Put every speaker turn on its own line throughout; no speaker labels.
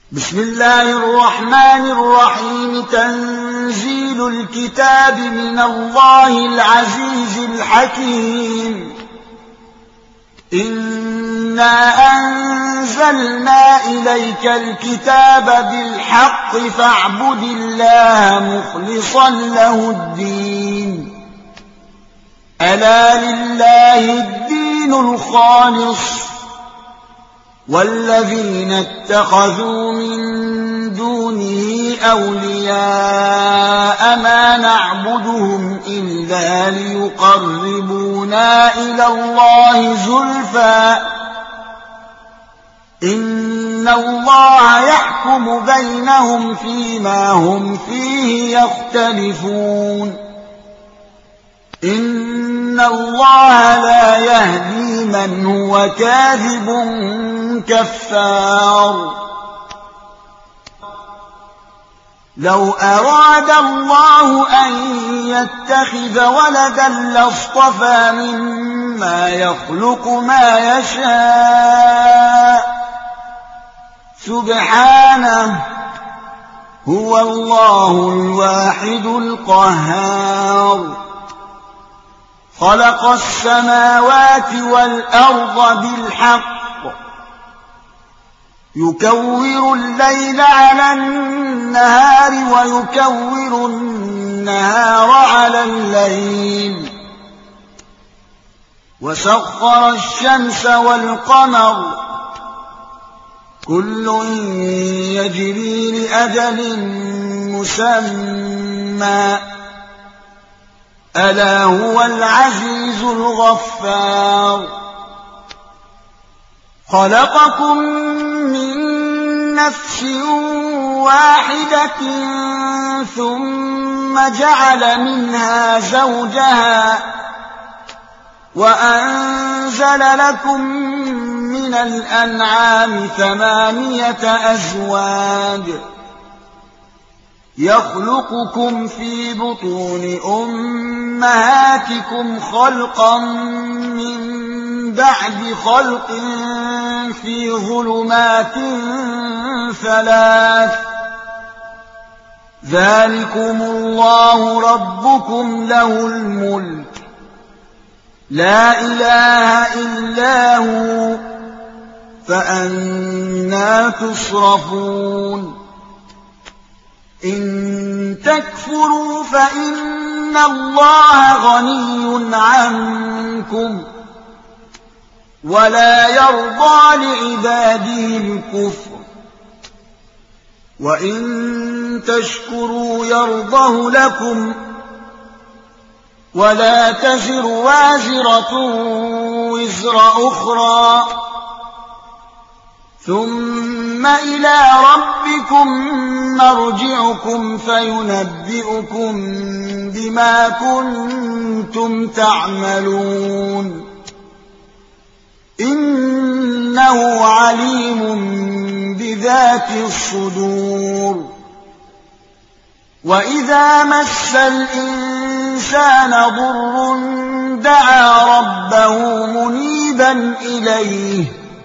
بسم الله الرحمن الرحيم. تنزيل الكتاب من الله العزيز الحكيم. إنا أنزلنا إليك الكتاب بالحق فاعبد الله مخلصا له الدين. ألا لله الدين الخالص والذين اتخذوا من دونه أولياء ما نعبدهم إلا ليقربونا إلى الله زلفى إن الله يحكم بينهم فيما هم فيه يختلفون. إن الله لا يهدي من هو كاذب كفار. لو أراد الله أن يتخذ ولدا لاصطفى مما يخلق ما يشاء سبحانه هو الله الواحد القهار. خلق السماوات والأرض بالحق يكور الليل على النهار ويكور النهار على الليل وسخر الشمس والقمر كل يجري لأجل مسمى ألا هو العزيز الغفار. خلقكم من نفس واحدة ثم جعل منها زوجها وأنزل لكم من الأنعام 8 أزواج يخلقكم في بطون أمهاتكم خلقا من بعد خلق في ظلمات 3 ذلكم الله ربكم له الملك لا إله إلا هو فأنى تصرفون. إن تكفروا فإن الله غني عنكم ولا يرضى لعباده الكفر وإن تشكروا يرضه لكم ولا تزر وازرة وزر أخرى ثم إلى ربكم مرجعكم فينبئكم بما كنتم تعملون إنه عليم بذات الصدور. وإذا مس الإنسان ضر دعا ربه منيبا إليه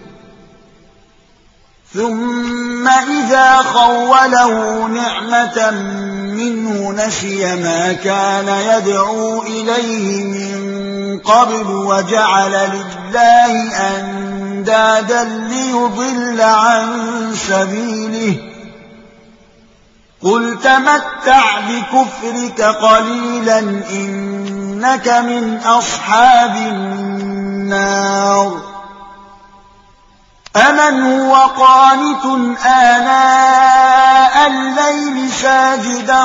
ثم إذا خوله نعمة منه نسي ما كان يدعو إليه من قبل وجعل لله أندادا ليضل عن سبيله قل تمتع بكفرك قليلا إنك من أصحاب النار. أمن هو قانت آناء الليل ساجدا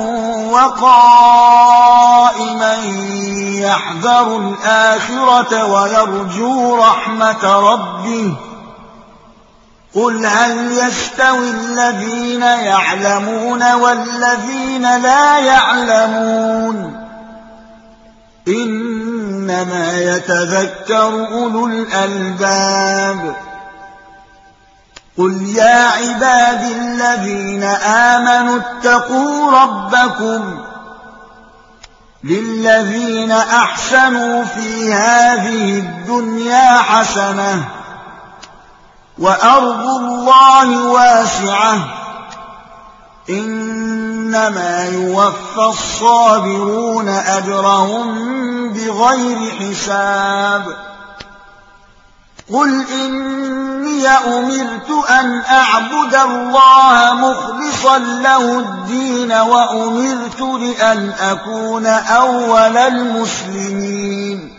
وقائما يحذر الآخرة ويرجو رحمة ربه قل هل يستوي الذين يعلمون والذين لا يعلمون إنما يتذكر أولو الألباب. قل يا عبادي الذين آمنوا اتقوا ربكم للذين أحسنوا في هذه الدنيا حسنة وأرض الله الله واسعة إنما يوفى الصابرون أجرهم بغير حساب قل إني أمرت أن أعبد الله مخلصا له الدين وأمرت لأن أكون أول المسلمين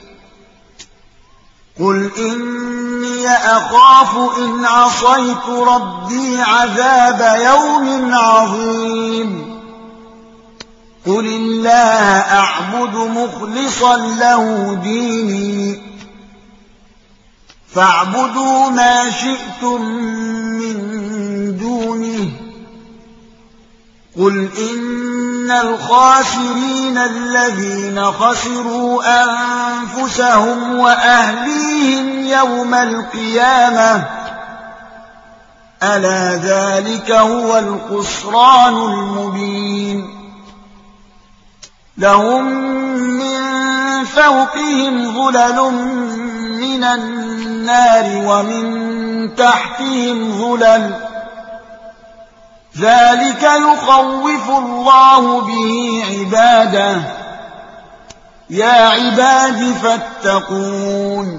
قل إني أخاف إن عصيت ربي عذاب يوم عظيم قل الله أعبد مخلصا له ديني فاعبدوا ما شئتم من دونه قل إن الخاسرين الذين خسروا أنفسهم وأهليهم يوم القيامة ألا ذلك هو الخسران المبين لهم من فوقهم ظلل من النار ومن تحتهم ظلل ذلك يخوف الله به عباده يا عباد فاتقون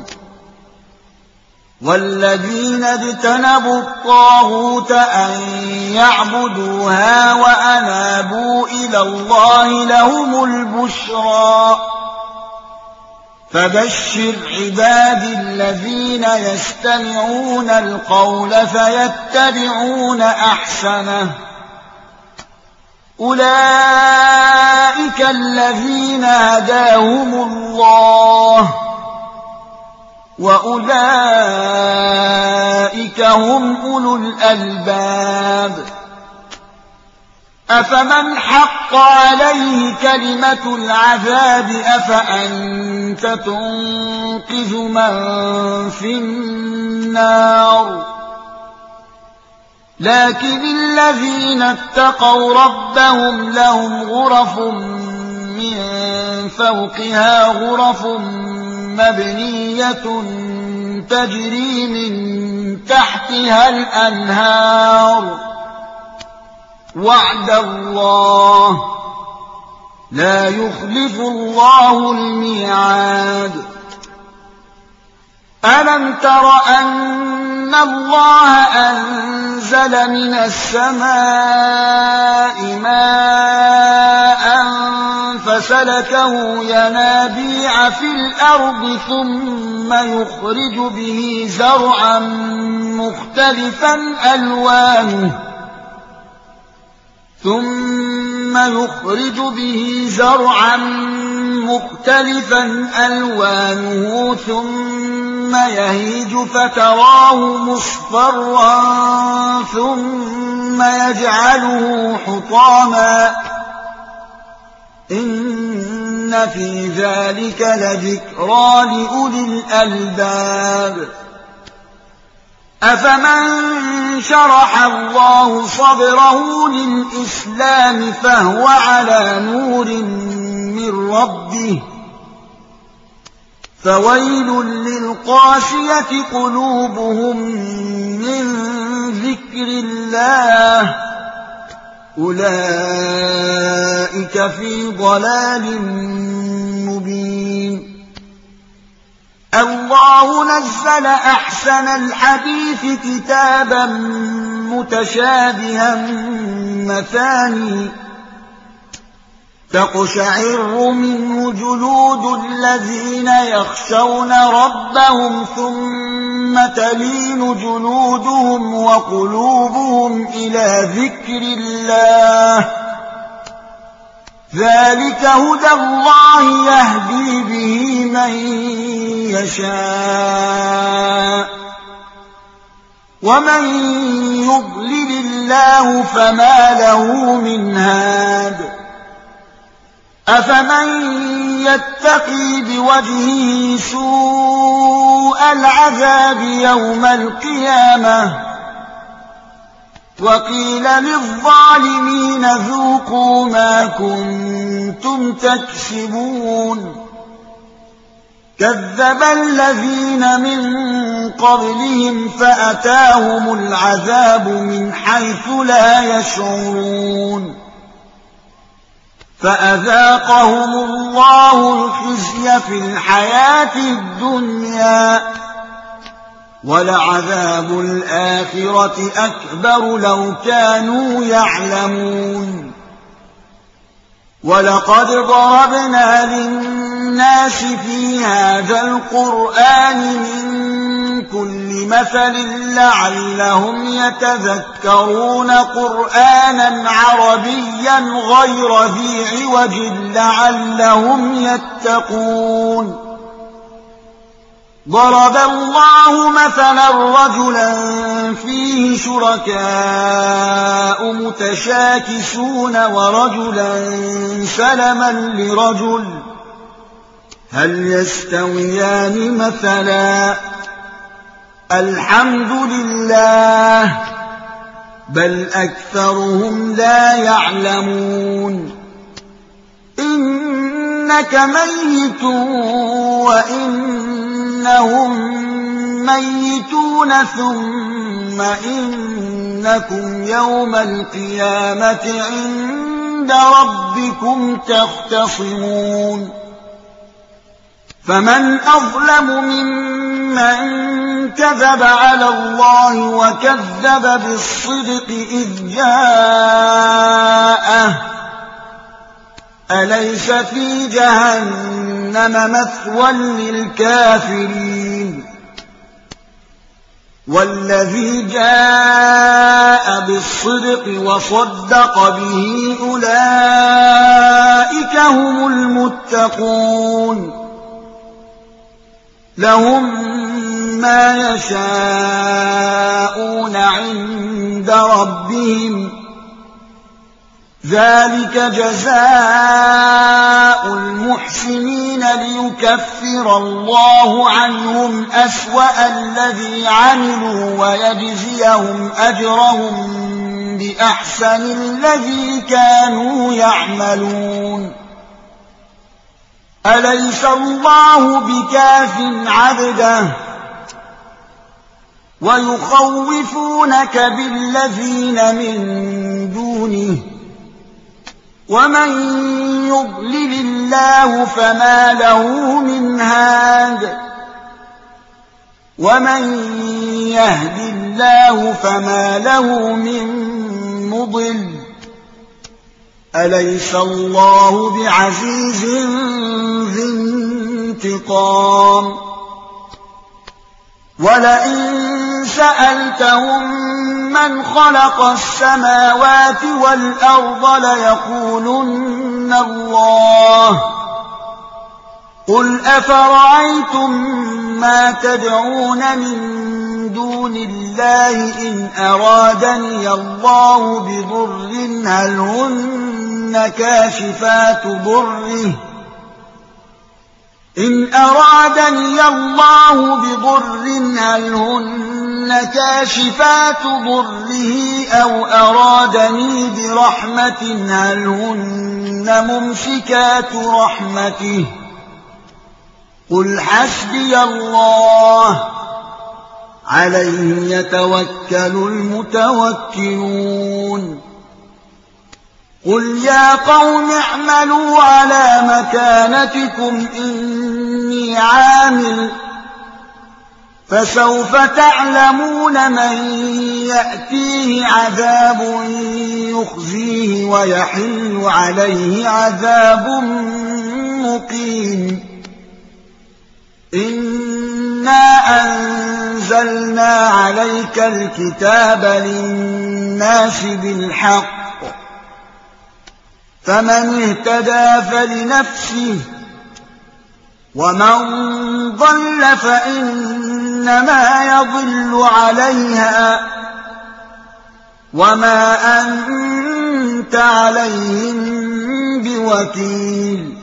والذين اجتنبوا الطاغوت أن يعبدوها وأنابوا إلى الله لهم البشرى فبشر عبادي الذين يستمعون القول فيتبعون أحسنه أولئك الذين هداهم الله وأولئك هم أولو الألباب أفمن حق عليه كلمة العذاب أفأنت تنقذ من في النار لكن الذين اتقوا ربهم لهم غرف من فوقها غرف مبنية تجري من تحتها الأنهار وعد الله لا يخلف الله الميعاد ألم تر أن الله أنزل من السماء ماء فسلكه ينابيع في الأرض ثم يخرج به زرعا مختلفا ألوانه ثم يهيج فتراه مصفرا ثم يجعله حطاما إن في ذلك لذكرى لأولي الألباب أفمن شرح الله صدره للإسلام فهو على نور من ربه فويل للقاسية قلوبهم من ذكر الله أولئك في ضلال مبين الله نزل أحسن الحديث كتابا متشابها مثاني تقشعر منه جلود الذين يخشون ربهم ثم تلين جلودهم وقلوبهم إلى ذكر الله ذلك هدى الله يهدي به من يشاء ومن يضلل الله فما له من هاد أفمن يتقي بوجهه سوء العذاب يوم القيامة وقيل للظالمين ذوقوا ما كنتم تكسبون كذب الذين من قبلهم فأتاهم العذاب من حيث لا يشعرون فأذاقهم الله الخزي في الحياة الدنيا ولعذاب الآخرة أكبر لو كانوا يعلمون ولقد ضربنا للناس في هذا القرآن من كل مثل لعلهم يتذكرون قرآنا عربيا غير ذي عوج لعلهم يتقون ضرب الله مثلا رجلا فيه شركاء متشاكسون ورجلا سلما لرجل هل يستويان مثلا الحمد لله بل أكثرهم لا يعلمون إنك ميت وإنهم ميتون ثم إنكم يوم القيامة عند ربكم تختصمون فمن أظلم ممن كذب على الله وكذب بالصدق إذ جاءه أليس في جهنم مثوى للكافرين والذي جاء بالصدق وصدق به أولئك هم المتقون لهم ما يشاءون عند ربهم ذلك جزاء المحسنين ليكفر الله عنهم أسوأ الذي عملوا ويجزيهم أجرهم بأحسن الذي كانوا يعملون أليس الله بكاف عبده ويخوفونك بالذين من دونه ومن يضلل الله فما له من هاد ومن يهد الله فما له من مضل أليس الله بعزيز ذي انتقام ولئن سألتهم من خلق السماوات والأرض ليقولن الله قل أفرأيتم ما تدعون من دون الله إن أرادني الله بضر هل هن كاشفات ضره إن أرادني الله بضر هل هن كاشفات ضره أو أرادني برحمة هل هن ممسكات رحمته قل حسبي الله عليه يتوكل المتوكلون قل يا قوم اعملوا على مكانتكم إني عامل فسوف تعلمون من يأتيه عذاب يخزيه ويحل عليه عذاب مقيم إنا أنزلنا عليك الكتاب للناس بالحق فمن اهتدى فلنفسه ومن ضل فإنما يضل عليها وما أنت عليهم بوكيل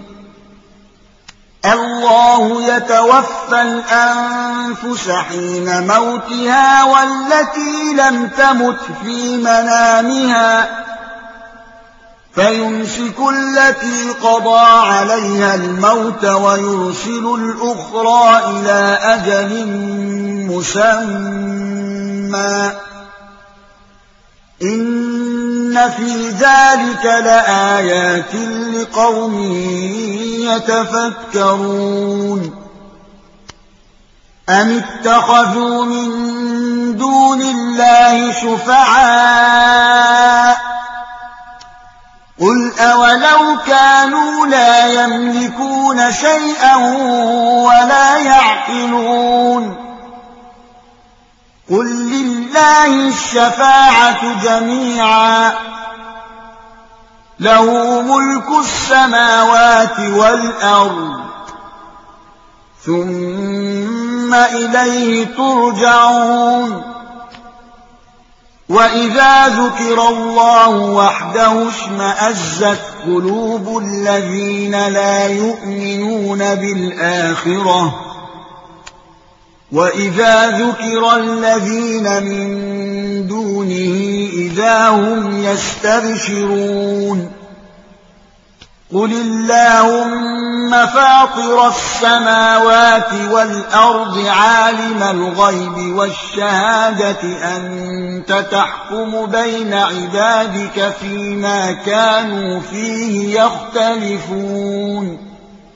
الله يتوفى الأنفس حين موتها والتي لم تمت في منامها فيمسك التي قضى عليها الموت ويرسل الأخرى إلى أجل مسمى إن في ذلك لآيات لقوم يتفكرون أم اتخذوا من دون الله شفعاء قل أولو كانوا لا يملكون شيئا ولا يعقلون قل لله الشفاعة جميعا له ملك السماوات والأرض ثم إليه ترجعون وإذا ذكر الله وحده اشمأزت قلوب الذين لا يؤمنون بالآخرة وإذا ذكر الذين من دونه إذا هم يستبشرون قل اللهم فاطر السماوات والأرض عالم الغيب والشهادة أنت تحكم بين عبادك فيما كانوا فيه يختلفون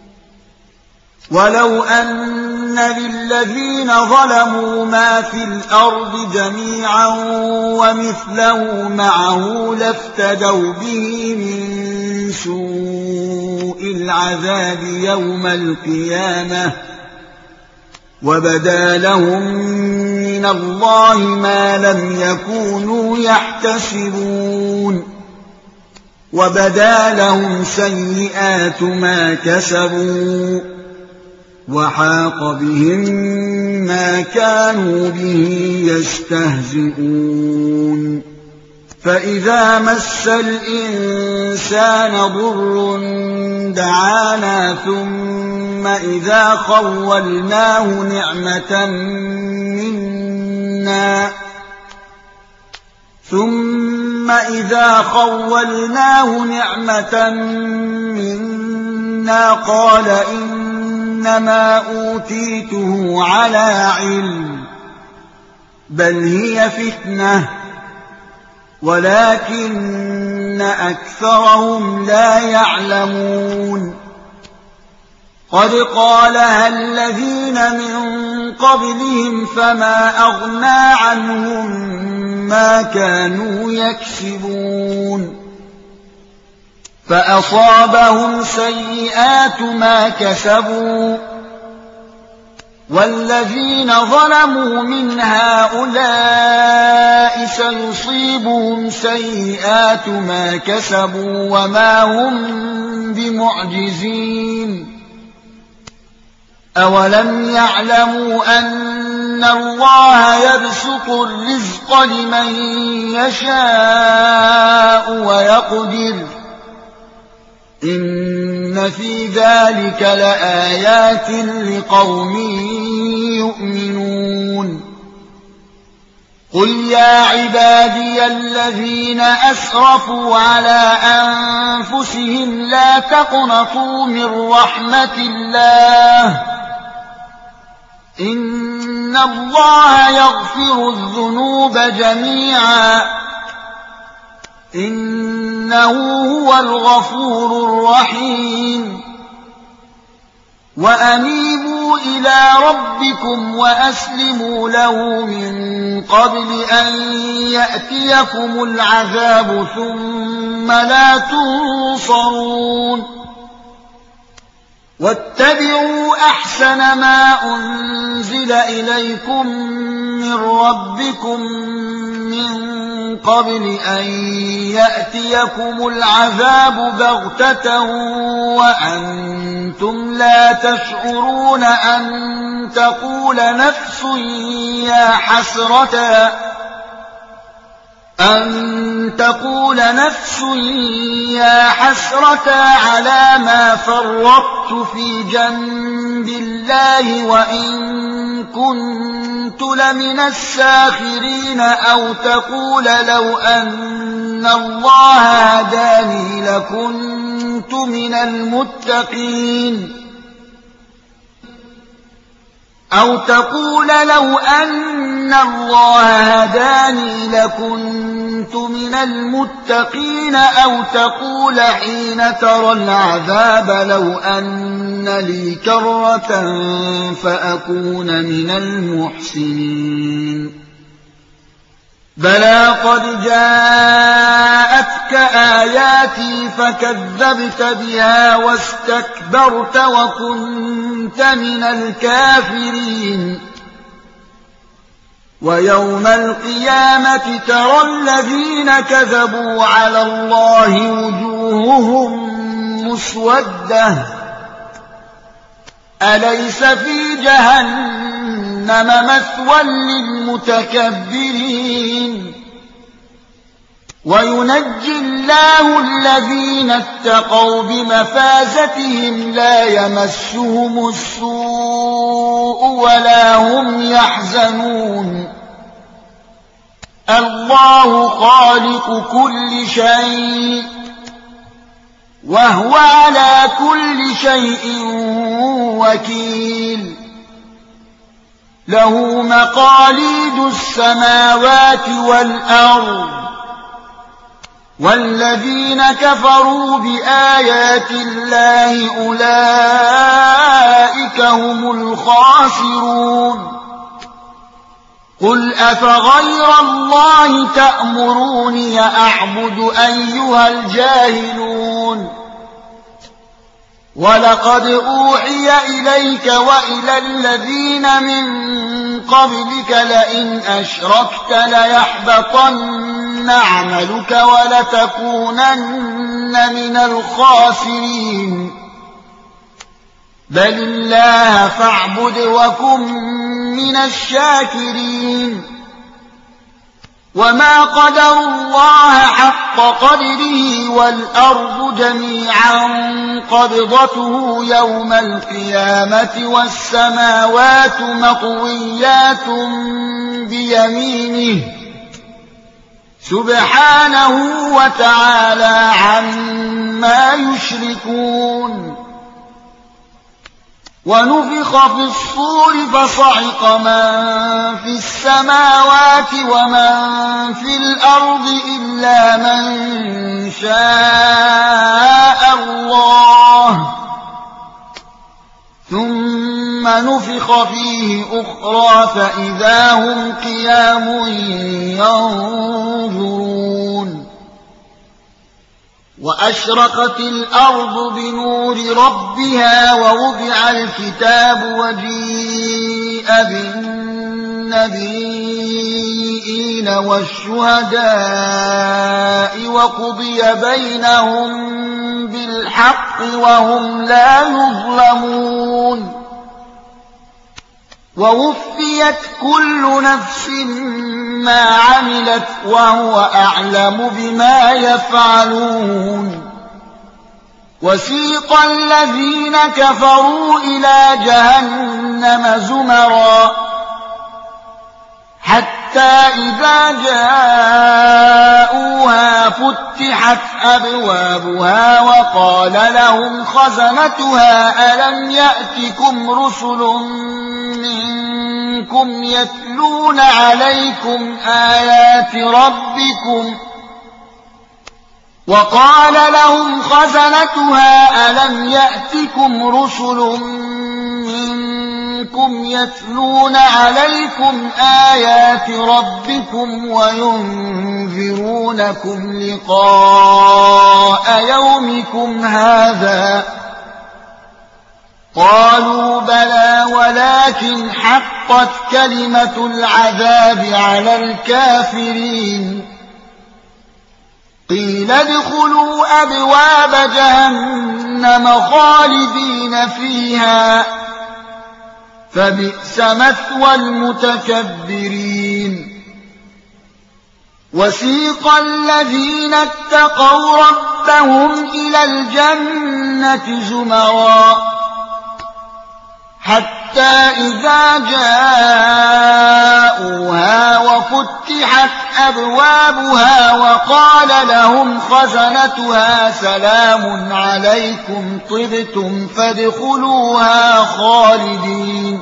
ولو أن للذين ظلموا ما في الأرض جميعا ومثله معه لافتدوا به من سوء العذاب يوم القيامة وبدا لهم من الله ما لم يكونوا يحتسبون وبدا لهم سيئات ما كسبوا وحاق بهم ما كانوا به يستهزئون فإذا مس الإنسان ضر دعانا ثم إذا خولناه نعمة منا قال إنما أوتيته على علم بل هي فتنة ولكن أكثرهم لا يعلمون قد قالها الذين من قبلهم فما أغنى عنهم ما كانوا يكسبون فأصابهم سيئات ما كسبوا والذين ظلموا من هؤلاء سيصيبهم سيئات ما كسبوا وما هم بمعجزين أولم يعلموا أن الله يبسط الرزق لمن يشاء ويقدر إن في ذلك لآيات لقوم يؤمنون قل يا عبادي الذين أسرفوا على أنفسهم لا تقنطوا من رحمة الله إن الله يغفر الذنوب جميعا إنه هو الغفور الرحيم وأنيبوا إلى ربكم وأسلموا له من قبل أن يأتيكم العذاب ثم لا تنصرون واتبعوا أحسن ما أنزل إليكم من ربكم من قبل أن يأتيكم العذاب بغتة وأنتم لا تشعرون أن تقول نفس يا حسرة على ما فرطت في جنب الله وإن كنت لمن الساخرين أو تقول لو أن الله هداني لكنت من المتقين أو تقول لو أن الله هداني لكنت من المتقين أو تقول حين ترى العذاب لو أن لي كرة فأكون من المحسنين بلى قد جاءتك آياتي فكذبت بها واستكبرت وكنت من الكافرين ويوم القيامة ترى الذين كذبوا على الله وجوههم مسودة أليس في جهنم مثوى للمتكبرين وينجي الله الذين اتقوا بمفازتهم لا يمسهم السوء ولا هم يحزنون الله خالق كل شيء وهو على كل شيء وكيل له مقاليد السماوات والأرض والذين كفروا بآيات الله أولئك هم الخاسرون قل أفغير الله تأمروني أعبد أيها الجاهلون ولقد أوحي إليك وإلى الذين من قبلك لئن أشركت ليحبطن عملك ولتكونن من الخاسرين بل الله فاعبد وكن من الشاكرين وما قدروا الله حق قدره والأرض جميعا قبضته يوم القيامة والسماوات مطويات بيمينه سبحانه وتعالى عما يشركون ونفخ في الصور فصعق من في السماوات ومن في الأرض إلا من شاء الله ثم نفخ فيه أخرى فإذا هم قيام ينظرون وأشرقت الأرض بنور ربها ووضع الكتاب وجيء بالنبيين والشهداء وقضي بينهم بالحق وهم لا يظلمون ووفيت كل نفس ما عملت وهو أعلم بما يفعلون وسيق الذين كفروا إلى جهنم زمرا حتى إذا جاءوها فتحت أبوابها وقال لهم خزنتها ألم يأتكم رسل منكم يتلون عليكم آيات ربكم وقال لهم خزنتها ألم يأتكم رسل منكم يتلون عليكم آيات ربكم وينذرونكم لقاء يومكم هذا قالوا بلى ولكن حقت كلمة العذاب على الكافرين قيل ادخلوا أبواب جهنم خالدين فيها فبئس مثوى المتكبرين وسيق الذين اتقوا ربهم إلى الجنة زمرا حتى حتى إذا جاءوها وفتحت أبوابها وقال لهم خزنتها سلام عليكم طبتم فادخلوها خالدين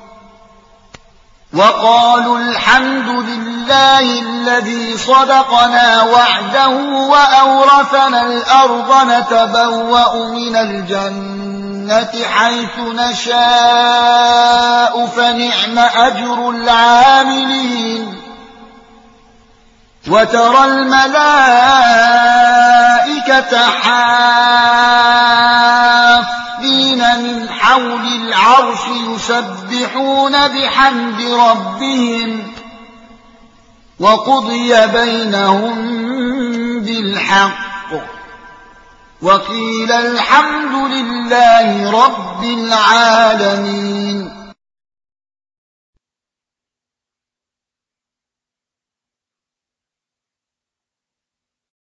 وقالوا الحمد لله الذي صدقنا وعده وأورثنا الأرض نتبوأ من الجنة حيث نشاء فنعم أجر العاملين وترى الملائكة حافين من حول العرش يسبحون بحمد ربهم وقضي بينهم بالحق وقيل الحمد لله رب العالمين